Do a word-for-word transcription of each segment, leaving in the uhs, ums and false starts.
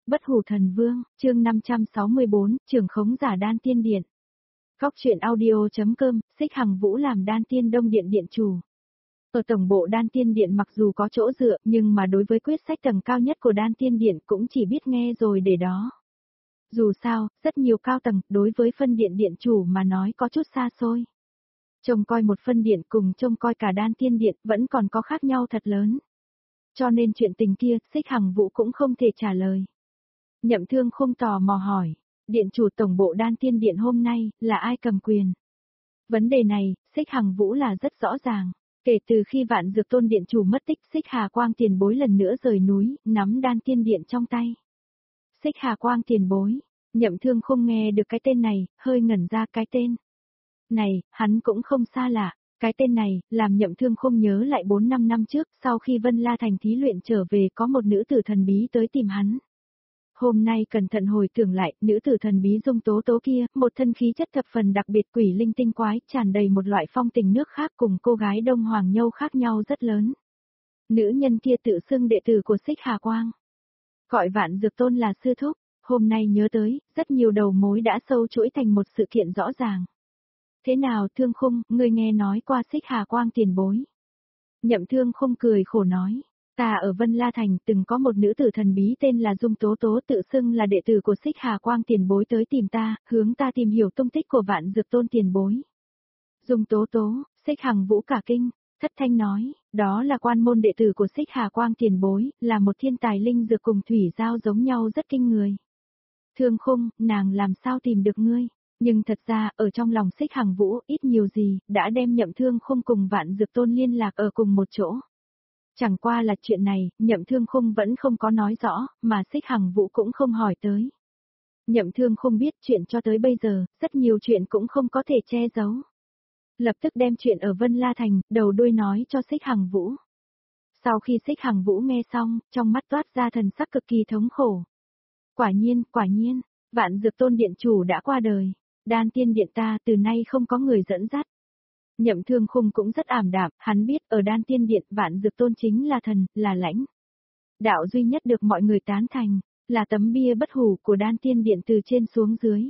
Bất hủ thần vương, chương năm trăm sáu mươi bốn, trưởng khống giả đan tiên điện. Góc truyện audio.com, Xích Hằng Vũ làm đan tiên đông điện điện chủ. Ở tổng bộ đan tiên điện mặc dù có chỗ dựa, nhưng mà đối với quyết sách tầng cao nhất của đan tiên điện cũng chỉ biết nghe rồi để đó. Dù sao, rất nhiều cao tầng, đối với phân điện điện chủ mà nói có chút xa xôi. Trông coi một phân điện cùng trông coi cả đan tiên điện vẫn còn có khác nhau thật lớn. Cho nên chuyện tình kia, Xích Hằng Vũ cũng không thể trả lời. Nhậm Thương không tò mò hỏi, điện chủ tổng bộ đan tiên điện hôm nay, là ai cầm quyền? Vấn đề này, Xích Hằng Vũ là rất rõ ràng. Kể từ khi Vạn Dược Tôn điện chủ mất tích, Xích Hà Quang tiền bối lần nữa rời núi, nắm đan tiên điện trong tay. Xích Hà Quang tiền bối, Nhậm Thương không nghe được cái tên này, hơi ngẩn ra cái tên. Này, hắn cũng không xa lạ. Cái tên này, làm Nhậm Thương không nhớ lại bốn năm năm trước, sau khi Vân La Thành thí luyện trở về có một nữ tử thần bí tới tìm hắn. Hôm nay cẩn thận hồi tưởng lại, nữ tử thần bí Dung Tố Tố kia, một thân khí chất thập phần đặc biệt quỷ linh tinh quái, tràn đầy một loại phong tình nước khác cùng cô gái Đông Hoàng Nhâu khác nhau rất lớn. Nữ nhân kia tự xưng đệ tử của Xích Hà Quang. Gọi Vạn Dược Tôn là sư thúc, hôm nay nhớ tới, rất nhiều đầu mối đã sâu chuỗi thành một sự kiện rõ ràng. Thế nào Thương Khung, ngươi nghe nói qua Xích Hà Quang tiền bối? Nhậm Thương không cười khổ nói. Ta ở Vân La Thành từng có một nữ tử thần bí tên là Dung Tố Tố tự xưng là đệ tử của Xích Hà Quang tiền bối tới tìm ta, hướng ta tìm hiểu tung tích của Vạn Dược Tôn tiền bối. Dung Tố Tố, Xích Hằng Vũ cả kinh, thất thanh nói, đó là quan môn đệ tử của Xích Hà Quang tiền bối, là một thiên tài linh dược cùng thủy giao giống nhau rất kinh người. Thương Khung, nàng làm sao tìm được ngươi? Nhưng thật ra, ở trong lòng Xích Hằng Vũ, ít nhiều gì, đã đem Nhậm Thương không cùng Vạn Dược Tôn liên lạc ở cùng một chỗ. Chẳng qua là chuyện này, Nhậm Thương Khung vẫn không có nói rõ, mà Xích Hằng Vũ cũng không hỏi tới. Nhậm Thương không biết chuyện cho tới bây giờ, rất nhiều chuyện cũng không có thể che giấu. Lập tức đem chuyện ở Vân La Thành, đầu đuôi nói cho Xích Hằng Vũ. Sau khi Xích Hằng Vũ nghe xong, trong mắt toát ra thần sắc cực kỳ thống khổ. Quả nhiên, quả nhiên, Vạn Dược Tôn điện chủ đã qua đời, đan tiên điện ta từ nay không có người dẫn dắt. Nhậm Thương Khung cũng rất ảm đạm, hắn biết ở đan tiên điện Vạn Dược Tôn chính là thần, là lãnh. Đạo duy nhất được mọi người tán thành, là tấm bia bất hủ của đan tiên điện từ trên xuống dưới.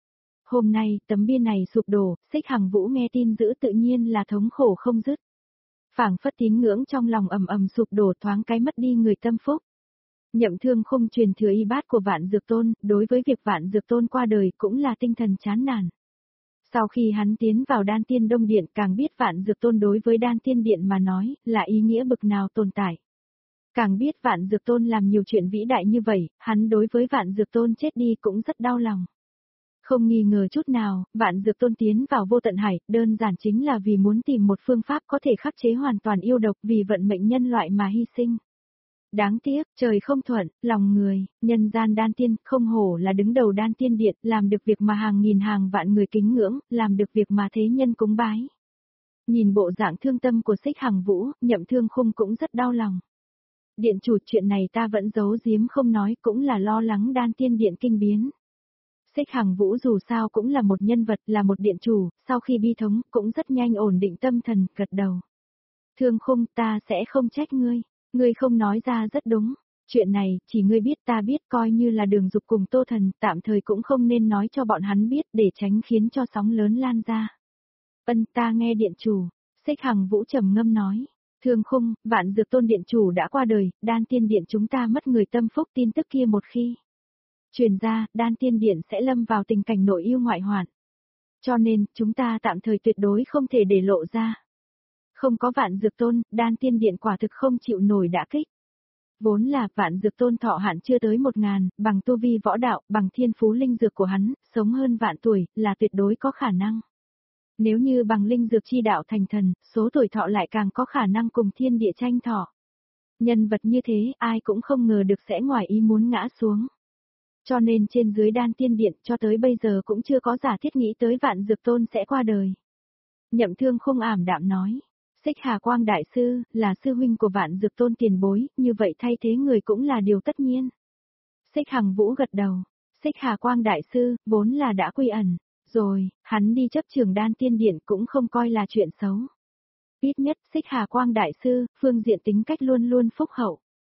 Hôm nay, tấm bia này sụp đổ, Xích Hằng Vũ nghe tin dữ tự nhiên là thống khổ không dứt. Phảng phất tín ngưỡng trong lòng ầm ầm sụp đổ thoáng cái mất đi người tâm phúc. Nhậm Thương Khung truyền thừa y bát của Vạn Dược Tôn, đối với việc Vạn Dược Tôn qua đời cũng là tinh thần chán nản. Sau khi hắn tiến vào đan tiên đông điện càng biết Vạn Dược Tôn đối với đan tiên điện mà nói, là ý nghĩa bực nào tồn tại. Càng biết Vạn Dược Tôn làm nhiều chuyện vĩ đại như vậy, hắn đối với Vạn Dược Tôn chết đi cũng rất đau lòng. Không nghi ngờ chút nào, Vạn Dược Tôn tiến vào vô tận hải, đơn giản chính là vì muốn tìm một phương pháp có thể khắc chế hoàn toàn yêu độc vì vận mệnh nhân loại mà hy sinh. Đáng tiếc, trời không thuận, lòng người, nhân gian đan tiên, không hổ là đứng đầu đan tiên điện, làm được việc mà hàng nghìn hàng vạn người kính ngưỡng, làm được việc mà thế nhân cúng bái. Nhìn bộ dạng thương tâm của Xích Hằng Vũ, Nhậm Thương Khung cũng rất đau lòng. Điện chủ, chuyện này ta vẫn giấu giếm không nói, cũng là lo lắng đan tiên điện kinh biến. Xích Hằng Vũ dù sao cũng là một nhân vật, là một điện chủ, sau khi bi thống, cũng rất nhanh ổn định tâm thần, gật đầu. Thương Khung, ta sẽ không trách ngươi. Ngươi không nói ra rất đúng, chuyện này, chỉ ngươi biết ta biết coi như là Đường Dục cùng Tô Thần, tạm thời cũng không nên nói cho bọn hắn biết để tránh khiến cho sóng lớn lan ra. Ân, ta nghe điện chủ, Xích Hằng Vũ trầm ngâm nói, Thương Khung, Vạn Dược Tôn điện chủ đã qua đời, đan tiên điện chúng ta mất người tâm phúc tin tức kia một khi truyền ra, đan tiên điện sẽ lâm vào tình cảnh nội yêu ngoại hoạn. Cho nên, chúng ta tạm thời tuyệt đối không thể để lộ ra. Không có Vạn Dược Tôn, đan tiên điện quả thực không chịu nổi đả kích. Vốn là Vạn Dược Tôn thọ hạn chưa tới một ngàn, bằng tu vi võ đạo, bằng thiên phú linh dược của hắn, sống hơn vạn tuổi, là tuyệt đối có khả năng. Nếu như bằng linh dược chi đạo thành thần, số tuổi thọ lại càng có khả năng cùng thiên địa tranh thọ. Nhân vật như thế, ai cũng không ngờ được sẽ ngoài ý muốn ngã xuống. Cho nên trên dưới đan tiên điện cho tới bây giờ cũng chưa có giả thiết nghĩ tới Vạn Dược Tôn sẽ qua đời. Nhậm Thương không ảm đạm nói. Xích Hà Quang Đại Sư, là sư huynh của Vạn Dược Tôn tiền bối, như vậy thay thế người cũng là điều tất nhiên. Xích Hằng Vũ gật đầu, Xích Hà Quang Đại Sư, vốn là đã quy ẩn, rồi, hắn đi chấp trường đan tiên điện cũng không coi là chuyện xấu. Ít nhất Xích Hà Quang Đại Sư, phương diện tính cách luôn luôn phúc hậu.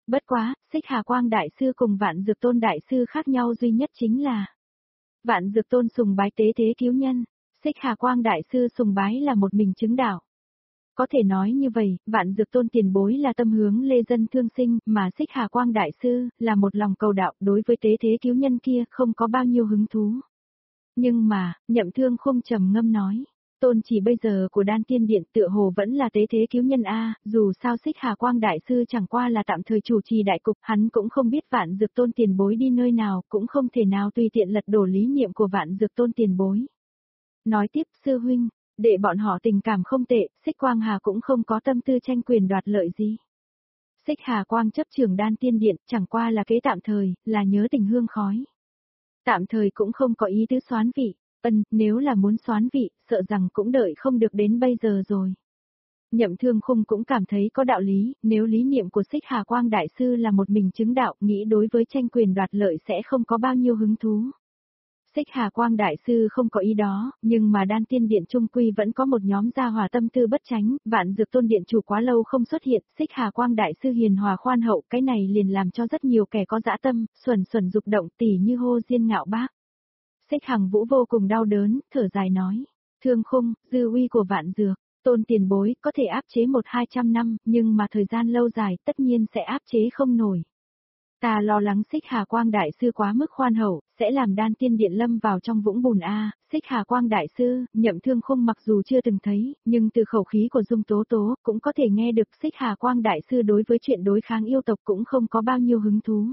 Bất quá, Xích Hà Quang Đại Sư cùng Vạn Dược Tôn Đại Sư khác nhau duy nhất chính là Vạn Dược Tôn sùng bái tế thế cứu nhân, Xích Hà Quang Đại Sư sùng bái là một mình chứng đạo. Có thể nói như vậy, Vạn Dược Tôn tiền bối là tâm hướng lê dân thương sinh, mà Xích Hà Quang Đại Sư là một lòng cầu đạo, đối với tế thế cứu nhân kia không có bao nhiêu hứng thú. Nhưng mà, Nhậm Thương Khung trầm ngâm nói, tôn chỉ bây giờ của Đan Tiên Điện tựa hồ vẫn là tế thế cứu nhân a, dù sao Xích Hà Quang Đại Sư chẳng qua là tạm thời chủ trì đại cục, hắn cũng không biết Vạn Dược Tôn tiền bối đi nơi nào, cũng không thể nào tùy tiện lật đổ lý niệm của Vạn Dược Tôn tiền bối. Nói tiếp, sư huynh, để bọn họ tình cảm không tệ, Xích Quang Hà cũng không có tâm tư tranh quyền đoạt lợi gì. Xích Hà Quang chấp trưởng Đan Tiên Điện, chẳng qua là kế tạm thời, là nhớ tình hương khói. Tạm thời cũng không có ý tứ soán vị, ân, nếu là muốn soán vị, sợ rằng cũng đợi không được đến bây giờ rồi. Nhậm Thương Khung cũng cảm thấy có đạo lý, nếu lý niệm của Xích Hà Quang Đại Sư là một mình chứng đạo, nghĩ đối với tranh quyền đoạt lợi sẽ không có bao nhiêu hứng thú. Xích Hà Quang Đại Sư không có ý đó, nhưng mà Đan Tiên Điện trung quy vẫn có một nhóm gia hòa tâm tư bất tránh, Vạn Dược Tôn Điện chủ quá lâu không xuất hiện, Xích Hà Quang Đại Sư hiền hòa khoan hậu, cái này liền làm cho rất nhiều kẻ có dã tâm, xuẩn xuẩn dục động tỉ như hô diên ngạo bác. Xích Hằng Vũ vô cùng đau đớn, thở dài nói, Thương Khung, dư uy của Vạn Dược Tôn tiền bối có thể áp chế một hai trăm năm, nhưng mà thời gian lâu dài tất nhiên sẽ áp chế không nổi. Ta lo lắng Xích Hà Quang Đại Sư quá mức khoan hậu, sẽ làm Đan Tiên Điện lâm vào trong vũng bùn a. Xích Hà Quang Đại Sư, Nhậm Thương Khung mặc dù chưa từng thấy, nhưng từ khẩu khí của Dung Tố Tố, cũng có thể nghe được Xích Hà Quang Đại Sư đối với chuyện đối kháng yêu tộc cũng không có bao nhiêu hứng thú.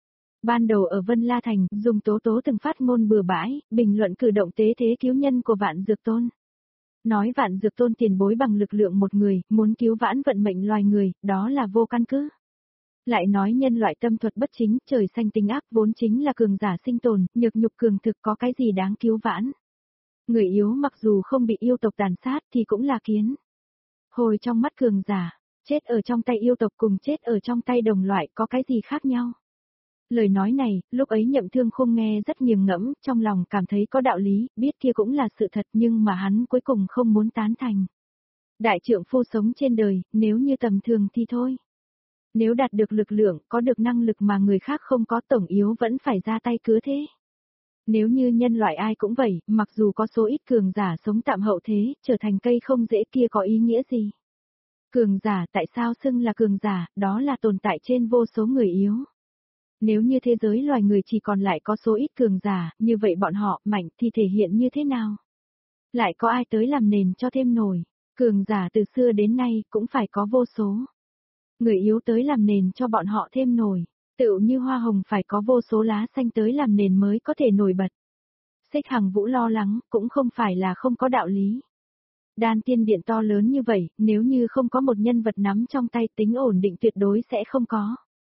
Ban đầu ở Vân La Thành, Dung Tố Tố từng phát ngôn bừa bãi, bình luận cử động tế thế cứu nhân của Vạn Dược Tôn. Nói Vạn Dược Tôn tiền bối bằng lực lượng một người, muốn cứu vãn vận mệnh loài người, đó là vô căn cứ. Lại nói nhân loại tâm thuật bất chính, trời xanh tính ác vốn chính là cường giả sinh tồn, nhược nhục cường thực có cái gì đáng cứu vãn. Người yếu mặc dù không bị yêu tộc tàn sát thì cũng là kiến. Hồi trong mắt cường giả, chết ở trong tay yêu tộc cùng chết ở trong tay đồng loại có cái gì khác nhau. Lời nói này, lúc ấy Nhậm Thương Khung nghe rất nghiền ngẫm, trong lòng cảm thấy có đạo lý, biết kia cũng là sự thật nhưng mà hắn cuối cùng không muốn tán thành. Đại trượng phu sống trên đời, nếu như tầm thường thì thôi. Nếu đạt được lực lượng, có được năng lực mà người khác không có tổng yếu vẫn phải ra tay cứ thế. Nếu như nhân loại ai cũng vậy, mặc dù có số ít cường giả sống tạm hậu thế, trở thành cây không dễ kia có ý nghĩa gì? Cường giả tại sao xưng là cường giả, đó là tồn tại trên vô số người yếu. Nếu như thế giới loài người chỉ còn lại có số ít cường giả, như vậy bọn họ mạnh thì thể hiện như thế nào? Lại có ai tới làm nền cho thêm nổi? Cường giả từ xưa đến nay cũng phải có vô số. Người yếu tới làm nền cho bọn họ thêm nổi, tựu như hoa hồng phải có vô số lá xanh tới làm nền mới có thể nổi bật. Xích Hằng Vũ lo lắng, cũng không phải là không có đạo lý. Đan Tiên Điện to lớn như vậy, nếu như không có một nhân vật nắm trong tay tính ổn định tuyệt đối sẽ không có.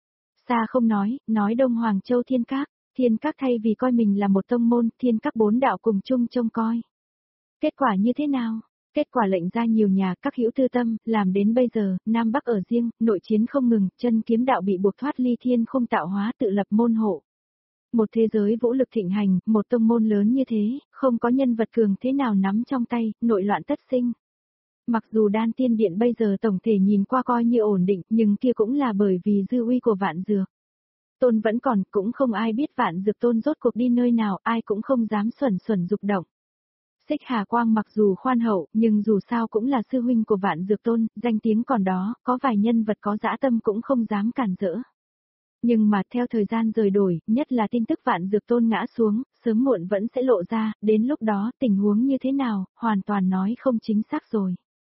Xa không nói, nói Đông Hoàng Châu Thiên Các, Thiên Các thay vì coi mình là một tông môn, Thiên Các bốn đạo cùng chung trông coi. Kết quả như thế nào? Kết quả lệnh ra nhiều nhà các hữu tư tâm, làm đến bây giờ, Nam Bắc ở riêng, nội chiến không ngừng, chân kiếm đạo bị buộc thoát ly thiên không tạo hóa tự lập môn hộ. Một thế giới vũ lực thịnh hành, một tông môn lớn như thế, không có nhân vật cường thế nào nắm trong tay, nội loạn tất sinh. Mặc dù Đan Tiên Điện bây giờ tổng thể nhìn qua coi như ổn định, nhưng kia cũng là bởi vì dư uy của Vạn Dược Tôn vẫn còn, cũng không ai biết Vạn Dược Tôn rốt cuộc đi nơi nào, ai cũng không dám xuẩn xuẩn dục động. Xích Hà Quang mặc dù khoan hậu, nhưng dù sao cũng là sư huynh của Vạn Dược Tôn, danh tiếng còn đó, có vài nhân vật có dã tâm cũng không dám cản rỡ. Nhưng mà theo thời gian rời đổi, nhất là tin tức Vạn Dược Tôn ngã xuống, sớm muộn vẫn sẽ lộ ra, đến lúc đó tình huống như thế nào, hoàn toàn nói không chính xác rồi.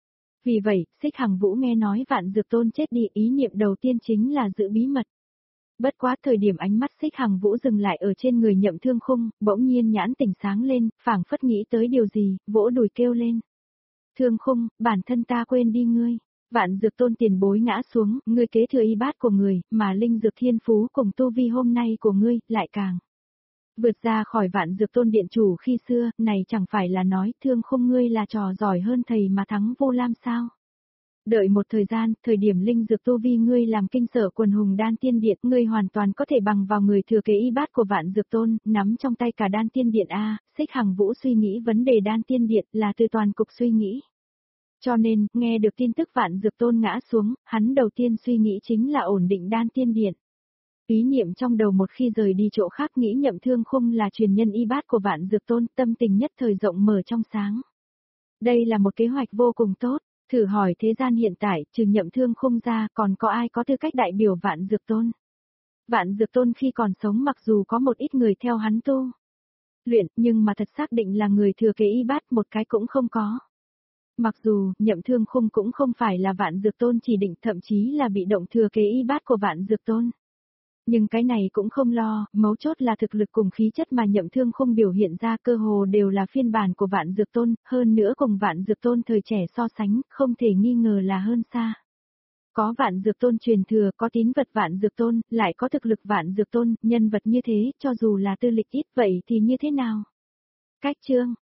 Vì vậy, Xích Hằng Vũ nghe nói Vạn Dược Tôn chết đi, ý niệm đầu tiên chính là giữ bí mật. Bất quá thời điểm ánh mắt Xích Hằng Vũ dừng lại ở trên người Nhậm Thương Khung, bỗng nhiên nhãn tỉnh sáng lên, phảng phất nghĩ tới điều gì, vỗ đùi kêu lên. Thương Khung, bản thân ta quên đi ngươi. Vạn Dược Tôn tiền bối ngã xuống, ngươi kế thừa y bát của người, mà linh dược thiên phú cùng tu vi hôm nay của ngươi, lại càng vượt ra khỏi Vạn Dược Tôn điện chủ khi xưa, này chẳng phải là nói Thương Khung ngươi là trò giỏi hơn thầy mà thắng Vô Lam sao? Đợi một thời gian, thời điểm linh dược tu vi ngươi làm kinh sở quần hùng Đan Tiên Điện, ngươi hoàn toàn có thể bằng vào người thừa kế y bát của Vạn Dược Tôn, nắm trong tay cả Đan Tiên Điện a. Xích Hằng Vũ suy nghĩ vấn đề Đan Tiên Điện là từ toàn cục suy nghĩ. Cho nên, nghe được tin tức Vạn Dược Tôn ngã xuống, hắn đầu tiên suy nghĩ chính là ổn định đan tiên điện. Ý niệm trong đầu một khi rời đi chỗ khác nghĩ Nhậm Thương Khung là truyền nhân y bát của Vạn Dược Tôn, tâm tình nhất thời rộng mở trong sáng. Đây là một kế hoạch vô cùng tốt, thử hỏi thế gian hiện tại, trừ Nhậm Thương Khung ra, còn có ai có tư cách đại biểu Vạn Dược Tôn? Vạn Dược Tôn khi còn sống mặc dù có một ít người theo hắn tu luyện, nhưng mà thật xác định là người thừa kế y bát một cái cũng không có. Mặc dù, Nhậm Thương Khung cũng không phải là Vạn Dược Tôn chỉ định, thậm chí là bị động thừa kế y bát của Vạn Dược Tôn. Nhưng cái này cũng không lo, mấu chốt là thực lực cùng khí chất mà Nhậm Thương Khung biểu hiện ra cơ hồ đều là phiên bản của Vạn Dược Tôn, hơn nữa cùng Vạn Dược Tôn thời trẻ so sánh, không thể nghi ngờ là hơn xa. Có Vạn Dược Tôn truyền thừa, có tín vật Vạn Dược Tôn, lại có thực lực Vạn Dược Tôn, nhân vật như thế, cho dù là tư lịch ít vậy thì như thế nào? Cách chương